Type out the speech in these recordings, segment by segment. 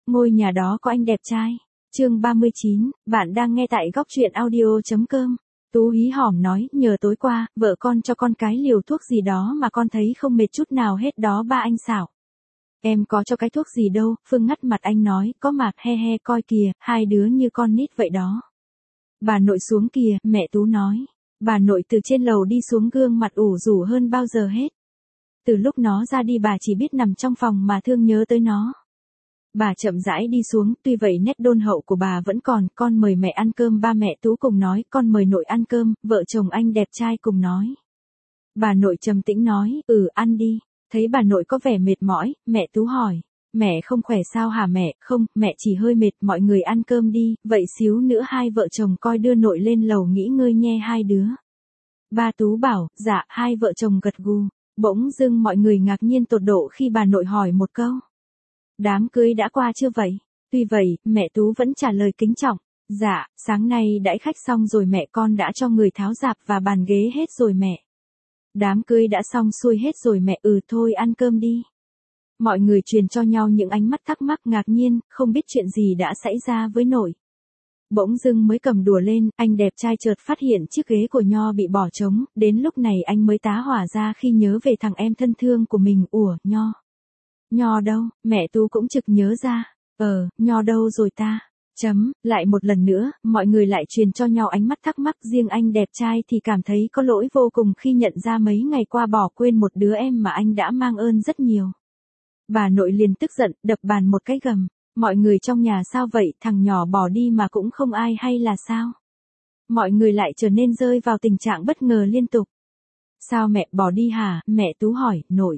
ngôi nhà đó có anh đẹp trai. Chương 39, bạn đang nghe tại góc truyện audio.com. Tú hí hỏm nói, nhờ tối qua, vợ con cho con cái liều thuốc gì đó mà con thấy không mệt chút nào hết đó ba anh xảo. Em có cho cái thuốc gì đâu, Phương ngắt mặt anh nói, có mạc he he coi kìa, hai đứa như con nít vậy đó. Bà nội xuống kìa, mẹ Tú nói. Bà nội từ trên lầu đi xuống gương mặt ủ rũ hơn bao giờ hết. Từ lúc nó ra đi bà chỉ biết nằm trong phòng mà thương nhớ tới nó. Bà chậm rãi đi xuống, tuy vậy nét đôn hậu của bà vẫn còn, con mời mẹ ăn cơm ba mẹ Tú cùng nói, con mời nội ăn cơm, vợ chồng anh đẹp trai cùng nói. Bà nội trầm tĩnh nói, ăn đi. Thấy bà nội có vẻ mệt mỏi, mẹ Tú hỏi, mẹ không khỏe sao hả mẹ, không, mẹ chỉ hơi mệt, mọi người ăn cơm đi, vậy xíu nữa hai vợ chồng coi đưa nội lên lầu nghỉ ngơi nhe hai đứa. Ba Tú bảo, dạ, hai vợ chồng gật gù, bỗng dưng mọi người ngạc nhiên tột độ khi bà nội hỏi một câu. Đám cưới đã qua chưa vậy? Tuy vậy, mẹ Tú vẫn trả lời kính trọng, dạ, sáng nay đãi khách xong rồi mẹ con đã cho người tháo rạp và bàn ghế hết rồi mẹ. Đám cưới đã xong xuôi hết rồi mẹ, thôi ăn cơm đi. Mọi người truyền cho nhau những ánh mắt thắc mắc ngạc nhiên, không biết chuyện gì đã xảy ra với nội. Bỗng dưng mới cầm đùa lên, anh đẹp trai chợt phát hiện chiếc ghế của Nho bị bỏ trống, đến lúc này anh mới tá hỏa ra khi nhớ về thằng em thân thương của mình, Nho. Nho đâu, mẹ Tú cũng trực nhớ ra, Nho đâu rồi ta? Lại một lần nữa, mọi người lại truyền cho nhau ánh mắt thắc mắc, riêng anh đẹp trai thì cảm thấy có lỗi vô cùng khi nhận ra mấy ngày qua bỏ quên một đứa em mà anh đã mang ơn rất nhiều. Bà nội liền tức giận, đập bàn một cái gầm, mọi người trong nhà sao vậy, thằng nhỏ bỏ đi mà cũng không ai hay là sao? Mọi người lại trở nên rơi vào tình trạng bất ngờ liên tục. Sao mẹ bỏ đi hả, mẹ Tú hỏi, nội.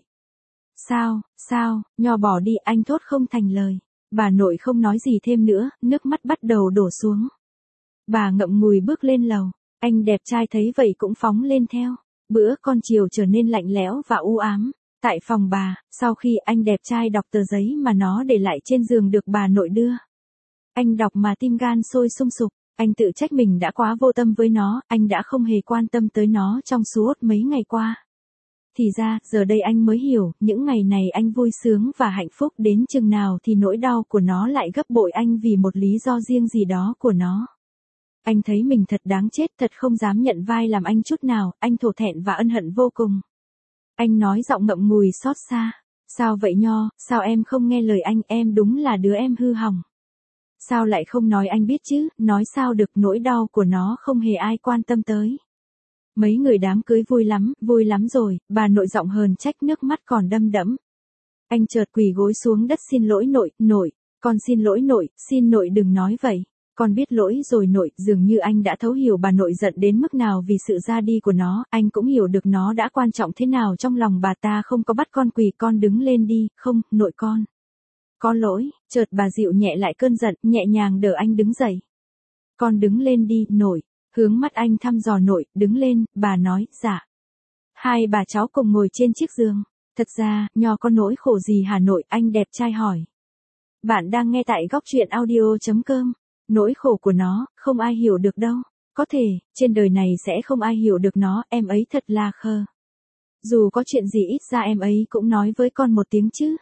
Sao, Nho bỏ đi, anh thốt không thành lời. Bà nội không nói gì thêm nữa, nước mắt bắt đầu đổ xuống. Bà ngậm ngùi bước lên lầu, anh đẹp trai thấy vậy cũng phóng lên theo. Bữa con chiều trở nên lạnh lẽo và u ám. Tại phòng bà, sau khi anh đẹp trai đọc tờ giấy mà nó để lại trên giường được bà nội đưa. Anh đọc mà tim gan sôi sùng sục, anh tự trách mình đã quá vô tâm với nó, anh đã không hề quan tâm tới nó trong suốt mấy ngày qua. Thì ra, giờ đây anh mới hiểu, những ngày này anh vui sướng và hạnh phúc đến chừng nào thì nỗi đau của nó lại gấp bội anh vì một lý do riêng gì đó của nó. Anh thấy mình thật đáng chết, thật không dám nhận vai làm anh chút nào, anh thổ thẹn và ân hận vô cùng. Anh nói giọng ngậm ngùi xót xa. Sao vậy Nho, sao em không nghe lời anh, em đúng là đứa em hư hỏng. Sao lại không nói anh biết chứ, nói sao được, nỗi đau của nó không hề ai quan tâm tới. Mấy người đám cưới vui lắm rồi, bà nội giọng hờn trách, nước mắt còn đăm đẫm. Anh chợt quỳ gối xuống đất, xin lỗi nội, con xin lỗi nội, xin nội đừng nói vậy. Con biết lỗi rồi nội, dường như anh đã thấu hiểu bà nội giận đến mức nào vì sự ra đi của nó, anh cũng hiểu được nó đã quan trọng thế nào trong lòng bà ta, không có bắt con quỳ, con đứng lên đi, không, nội con. Có lỗi, chợt bà dịu nhẹ lại cơn giận, nhẹ nhàng đỡ anh đứng dậy. Con đứng lên đi, nội. Hướng mắt anh thăm dò nội, đứng lên, bà nói, dạ. Hai bà cháu cùng ngồi trên chiếc giường. Thật ra, Nho có nỗi khổ gì hả nội, anh đẹp trai hỏi. Bạn đang nghe tại góc truyện audio.com. Nỗi khổ của nó, không ai hiểu được đâu. Có thể, trên đời này sẽ không ai hiểu được nó, em ấy thật là khờ. Dù có chuyện gì ít ra em ấy cũng nói với con một tiếng chứ.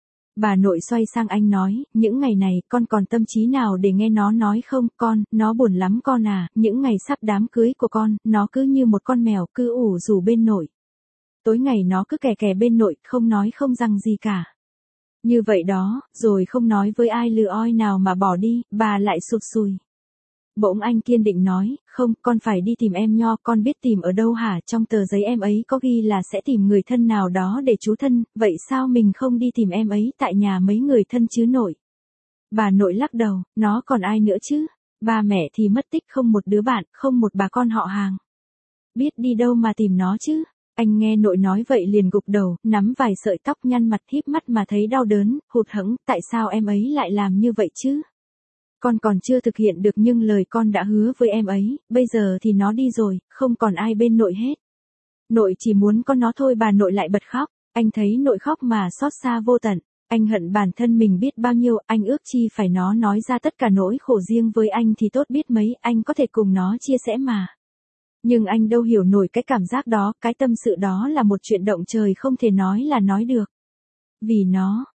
Bà nội xoay sang anh nói, những ngày này con còn tâm trí nào để nghe nó nói không, con, nó buồn lắm con à, những ngày sắp đám cưới của con, nó cứ như một con mèo cứ ủ rủ bên nội. Tối ngày nó cứ kè kè bên nội, không nói không rằng gì cả. Như vậy đó, rồi không nói với ai lừa oi nào mà bỏ đi, bà lại sụt sùi. Bỗng anh kiên định nói, không, con phải đi tìm em Nho, con biết tìm ở đâu hả, trong tờ giấy em ấy có ghi là sẽ tìm người thân nào đó để trú thân, vậy sao mình không đi tìm em ấy tại nhà mấy người thân chứ nội? Bà nội lắc đầu, nó còn ai nữa chứ? Ba mẹ thì mất tích, không một đứa bạn, không một bà con họ hàng. Biết đi đâu mà tìm nó chứ? Anh nghe nội nói vậy liền gục đầu, nắm vài sợi tóc, nhăn mặt, híp mắt mà thấy đau đớn, hụt hẫng, tại sao em ấy lại làm như vậy chứ? Con còn chưa thực hiện được nhưng lời con đã hứa với em ấy, bây giờ thì nó đi rồi, không còn ai bên nội hết. Nội chỉ muốn con nó thôi, bà nội lại bật khóc, anh thấy nội khóc mà xót xa vô tận, anh hận bản thân mình biết bao nhiêu, anh ước chi phải nó nói ra tất cả nỗi khổ riêng với anh thì tốt biết mấy, anh có thể cùng nó chia sẻ mà. Nhưng anh đâu hiểu nổi cái cảm giác đó, cái tâm sự đó là một chuyện động trời không thể nói là nói được. Vì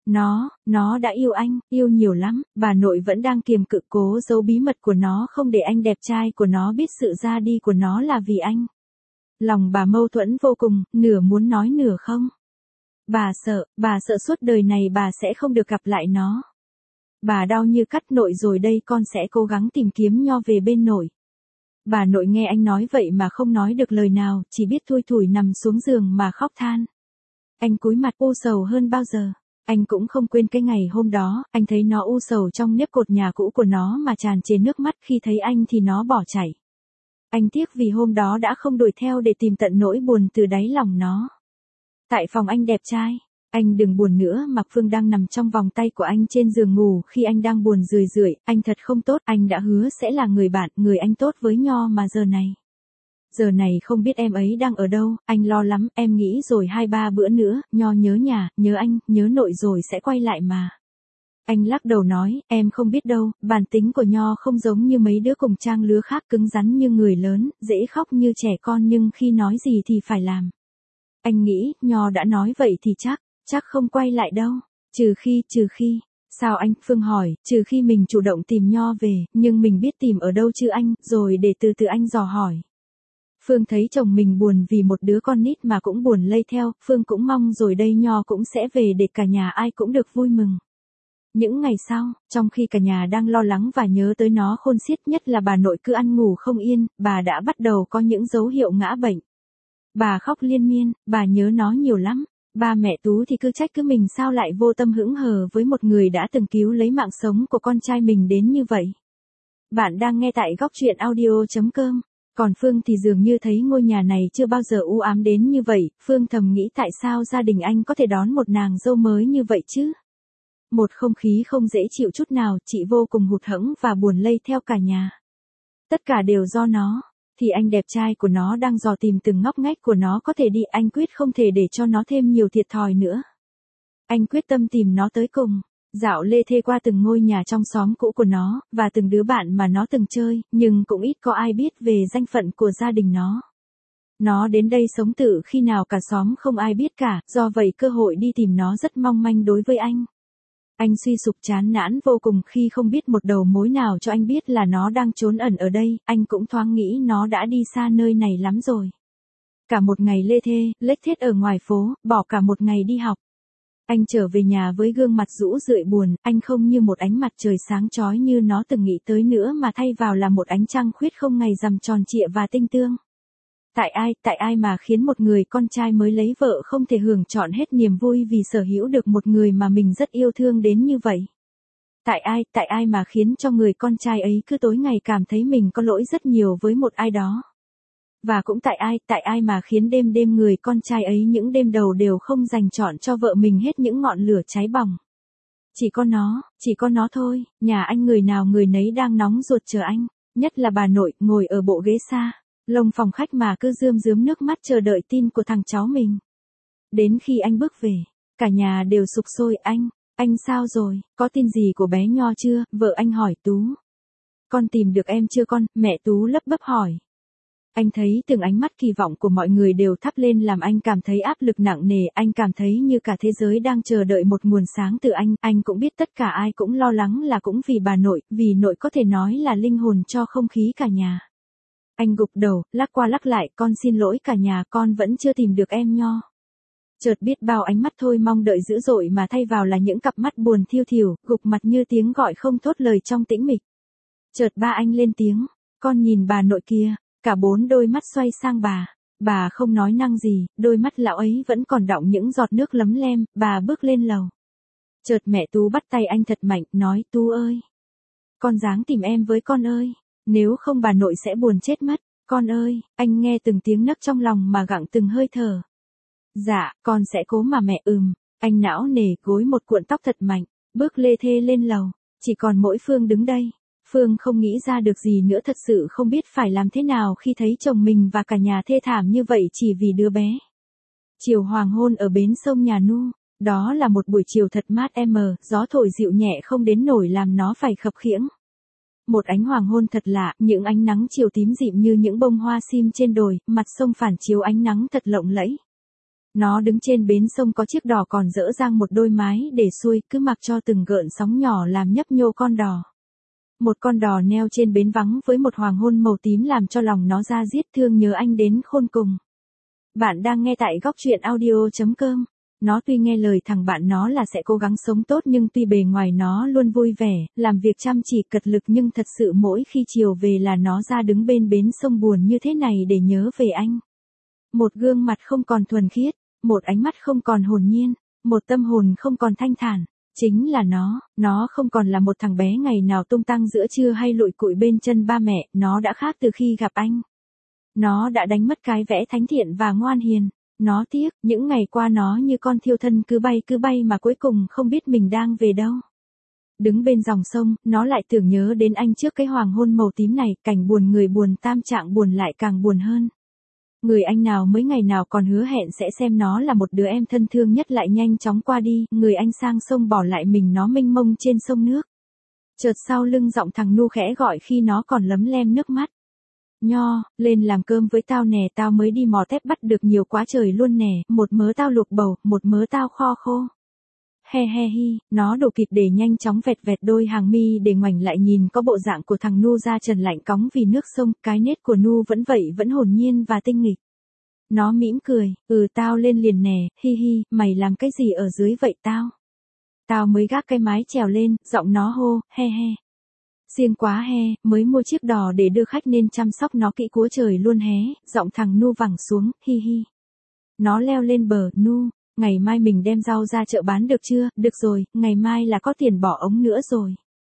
nó đã yêu anh, yêu nhiều lắm, bà nội vẫn đang kiềm cự cố giấu bí mật của nó không để anh đẹp trai của nó biết sự ra đi của nó là vì anh. Lòng bà mâu thuẫn vô cùng, nửa muốn nói nửa không. Bà sợ suốt đời này bà sẽ không được gặp lại nó. Bà đau như cắt nội rồi đây con sẽ cố gắng tìm kiếm Nho về bên nội. Bà nội nghe anh nói vậy mà không nói được lời nào, chỉ biết thui thủi nằm xuống giường mà khóc than. Anh cúi mặt u sầu hơn bao giờ. Anh cũng không quên cái ngày hôm đó, anh thấy nó u sầu trong nếp cột nhà cũ của nó mà tràn trề nước mắt, khi thấy anh thì nó bỏ chạy. Anh tiếc vì hôm đó đã không đuổi theo để tìm tận nỗi buồn từ đáy lòng nó. Tại phòng anh đẹp trai, anh đừng buồn nữa, Mạc Phương đang nằm trong vòng tay của anh trên giường ngủ khi anh đang buồn rười rượi, anh thật không tốt, anh đã hứa sẽ là người bạn, người anh tốt với Nho mà giờ này không biết em ấy đang ở đâu, anh lo lắm, em nghĩ rồi 2-3 bữa nữa, Nho nhớ nhà, nhớ anh, nhớ nội rồi sẽ quay lại mà. Anh lắc đầu nói, em không biết đâu, bản tính của Nho không giống như mấy đứa cùng trang lứa khác, cứng rắn như người lớn, dễ khóc như trẻ con nhưng khi nói gì thì phải làm. Anh nghĩ, Nho đã nói vậy thì chắc không quay lại đâu, trừ khi. Sao anh? Phương hỏi, trừ khi mình chủ động tìm Nho về, nhưng mình biết tìm ở đâu chứ anh, rồi để từ từ anh dò hỏi. Phương thấy chồng mình buồn vì một đứa con nít mà cũng buồn lây theo, Phương cũng mong rồi đây Nho cũng sẽ về để cả nhà ai cũng được vui mừng. Những ngày sau, trong khi cả nhà đang lo lắng và nhớ tới nó khôn xiết, nhất là bà nội cứ ăn ngủ không yên, bà đã bắt đầu có những dấu hiệu ngã bệnh. Bà khóc liên miên, bà nhớ nó nhiều lắm. Ba mẹ Tú thì cứ trách cứ mình sao lại vô tâm hững hờ với một người đã từng cứu lấy mạng sống của con trai mình đến như vậy. Bạn đang nghe tại góc truyện audio.com. Còn Phương thì dường như thấy ngôi nhà này chưa bao giờ u ám đến như vậy, Phương thầm nghĩ tại sao gia đình anh có thể đón một nàng dâu mới như vậy chứ? Một không khí không dễ chịu chút nào, chị vô cùng hụt hẫng và buồn lây theo cả nhà. Tất cả đều do nó. Thì anh đẹp trai của nó đang dò tìm từng ngóc ngách của nó có thể đi, anh quyết không thể để cho nó thêm nhiều thiệt thòi nữa. Anh quyết tâm tìm nó tới cùng, dạo lê thê qua từng ngôi nhà trong xóm cũ của nó, và từng đứa bạn mà nó từng chơi, nhưng cũng ít có ai biết về danh phận của gia đình nó. Nó đến đây sống tự khi nào cả xóm không ai biết cả, do vậy cơ hội đi tìm nó rất mong manh đối với anh. Anh suy sụp chán nản vô cùng khi không biết một đầu mối nào cho anh biết là nó đang trốn ẩn ở đây, anh cũng thoáng nghĩ nó đã đi xa nơi này lắm rồi. Cả một ngày lê thê, lếch thết ở ngoài phố, bỏ cả một ngày đi học. Anh trở về nhà với gương mặt rũ rượi buồn, anh không như một ánh mặt trời sáng chói như nó từng nghĩ tới nữa mà thay vào là một ánh trăng khuyết không ngày rằm tròn trịa và tinh tương. Tại ai mà khiến một người con trai mới lấy vợ không thể hưởng trọn hết niềm vui vì sở hữu được một người mà mình rất yêu thương đến như vậy? Tại ai mà khiến cho người con trai ấy cứ tối ngày cảm thấy mình có lỗi rất nhiều với một ai đó? Và cũng tại ai mà khiến đêm đêm người con trai ấy những đêm đầu đều không dành trọn cho vợ mình hết những ngọn lửa cháy bỏng? Chỉ có nó thôi, nhà anh người nào người nấy đang nóng ruột chờ anh, nhất là bà nội ngồi ở bộ ghế xa. Lồng phòng khách mà cứ rơm rớm nước mắt chờ đợi tin của thằng cháu mình. Đến khi anh bước về, cả nhà đều sục sôi, anh sao rồi, có tin gì của bé Nho chưa? Vợ anh hỏi Tú. Con tìm được em chưa con? Mẹ Tú lấp bấp hỏi. Anh thấy từng ánh mắt kỳ vọng của mọi người đều thắp lên làm anh cảm thấy áp lực nặng nề, anh cảm thấy như cả thế giới đang chờ đợi một nguồn sáng từ anh cũng biết tất cả ai cũng lo lắng là cũng vì bà nội, vì nội có thể nói là linh hồn cho không khí cả nhà. Anh gục đầu, lắc qua lắc lại, con xin lỗi cả nhà, con vẫn chưa tìm được em Nho. Chợt biết bao ánh mắt thôi mong đợi dữ dội mà thay vào là những cặp mắt buồn thiêu thiểu, gục mặt như tiếng gọi không thốt lời trong tĩnh mịch. Chợt ba anh lên tiếng, con nhìn bà nội kia, cả 4 đôi mắt xoay sang bà không nói năng gì, đôi mắt lão ấy vẫn còn đọng những giọt nước lấm lem, bà bước lên lầu. Chợt mẹ Tú bắt tay anh thật mạnh, nói Tú ơi, con ráng tìm em với con ơi. Nếu không bà nội sẽ buồn chết mất, con ơi, anh nghe từng tiếng nấc trong lòng mà gặng từng hơi thở. Dạ, con sẽ cố mà mẹ. Anh não nề gối một cuộn tóc thật mạnh, bước lê thê lên lầu, chỉ còn mỗi Phương đứng đây. Phương không nghĩ ra được gì nữa, thật sự không biết phải làm thế nào khi thấy chồng mình và cả nhà thê thảm như vậy chỉ vì đứa bé. Chiều hoàng hôn ở bến sông Nhà Nu, đó là một buổi chiều thật mát gió thổi dịu nhẹ không đến nổi làm nó phải khập khiễng. Một ánh hoàng hôn thật lạ, những ánh nắng chiều tím dịm như những bông hoa sim trên đồi, mặt sông phản chiếu ánh nắng thật lộng lẫy. Nó đứng trên bến sông có chiếc đò còn dỡ dang một đôi mái để xuôi, cứ mặc cho từng gợn sóng nhỏ làm nhấp nhô con đò. Một con đò neo trên bến vắng với một hoàng hôn màu tím làm cho lòng nó ra diết thương nhớ anh đến khôn cùng. Bạn đang nghe tại góc truyện audio.com. Nó tuy nghe lời thằng bạn nó là sẽ cố gắng sống tốt nhưng tuy bề ngoài nó luôn vui vẻ, làm việc chăm chỉ cật lực nhưng thật sự mỗi khi chiều về là nó ra đứng bên bến sông buồn như thế này để nhớ về anh. Một gương mặt không còn thuần khiết, một ánh mắt không còn hồn nhiên, một tâm hồn không còn thanh thản. Chính là nó không còn là một thằng bé ngày nào tung tăng giữa trưa hay lụi cụi bên chân ba mẹ, nó đã khác từ khi gặp anh. Nó đã đánh mất cái vẻ thánh thiện và ngoan hiền. Nó tiếc, những ngày qua nó như con thiêu thân cứ bay mà cuối cùng không biết mình đang về đâu. Đứng bên dòng sông, nó lại tưởng nhớ đến anh trước cái hoàng hôn màu tím này, cảnh buồn người buồn tam trạng buồn lại càng buồn hơn. Người anh nào mấy ngày nào còn hứa hẹn sẽ xem nó là một đứa em thân thương nhất lại nhanh chóng qua đi, người anh sang sông bỏ lại mình nó mênh mông trên sông nước. Chợt sau lưng giọng thằng Nu khẽ gọi khi nó còn lấm lem nước mắt. Nho, lên làm cơm với tao nè, tao mới đi mò tép bắt được nhiều quá trời luôn nè, một mớ tao luộc bầu, một mớ tao kho khô. He he hi, nó đổ kịp để nhanh chóng vẹt vẹt đôi hàng mi để ngoảnh lại nhìn có bộ dạng của thằng Nu da trần lạnh cóng vì nước sông, cái nết của Nu vẫn vậy vẫn hồn nhiên và tinh nghịch. Nó mỉm cười, tao lên liền nè, hi hi, mày làm cái gì ở dưới vậy tao? Tao mới gác cái mái chèo lên, giọng nó hô, he he. Siêng quá he, mới mua chiếc đò để đưa khách nên chăm sóc nó kỹ cúa trời luôn hé, giọng thằng Nu vẳng xuống, hi hi. Nó leo lên bờ, Nu, ngày mai mình đem rau ra chợ bán được chưa? Được rồi, ngày mai là có tiền bỏ ống nữa rồi.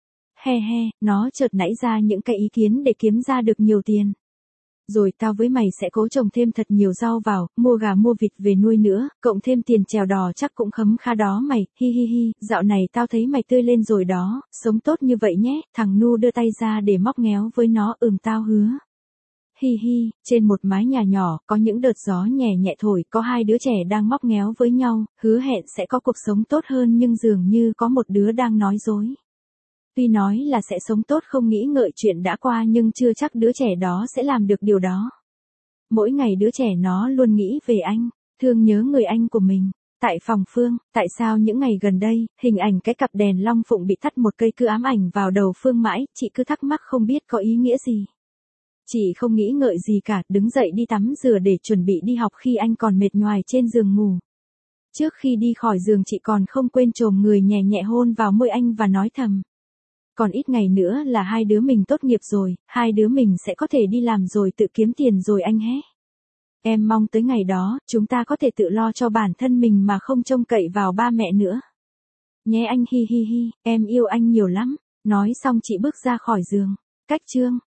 He he, nó chợt nảy ra những cái ý kiến để kiếm ra được nhiều tiền. Rồi tao với mày sẽ cố trồng thêm thật nhiều rau vào, mua gà mua vịt về nuôi nữa, cộng thêm tiền chèo đò chắc cũng khấm kha đó mày, hi hi hi, dạo này tao thấy mày tươi lên rồi đó, sống tốt như vậy nhé, thằng Nu đưa tay ra để móc ngéo với nó, tao hứa. Hi hi, trên một mái nhà nhỏ, có những đợt gió nhẹ nhẹ thổi, có hai đứa trẻ đang móc ngéo với nhau, hứa hẹn sẽ có cuộc sống tốt hơn nhưng dường như có một đứa đang nói dối. Tuy nói là sẽ sống tốt không nghĩ ngợi chuyện đã qua nhưng chưa chắc đứa trẻ đó sẽ làm được điều đó. Mỗi ngày đứa trẻ nó luôn nghĩ về anh, thương nhớ người anh của mình. Tại phòng Phương, tại sao những ngày gần đây, hình ảnh cái cặp đèn long phụng bị thắt một cây cứ ám ảnh vào đầu Phương mãi, chị cứ thắc mắc không biết có ý nghĩa gì. Chị không nghĩ ngợi gì cả, đứng dậy đi tắm rửa để chuẩn bị đi học khi anh còn mệt nhoài trên giường ngủ. Trước khi đi khỏi giường chị còn không quên chồm người nhẹ nhẹ hôn vào môi anh và nói thầm. Còn ít ngày nữa là hai đứa mình tốt nghiệp rồi, hai đứa mình sẽ có thể đi làm rồi tự kiếm tiền rồi anh hé. Em mong tới ngày đó, chúng ta có thể tự lo cho bản thân mình mà không trông cậy vào ba mẹ nữa. Nhé anh hi hi hi, em yêu anh nhiều lắm. Nói xong chị bước ra khỏi giường. Cách chương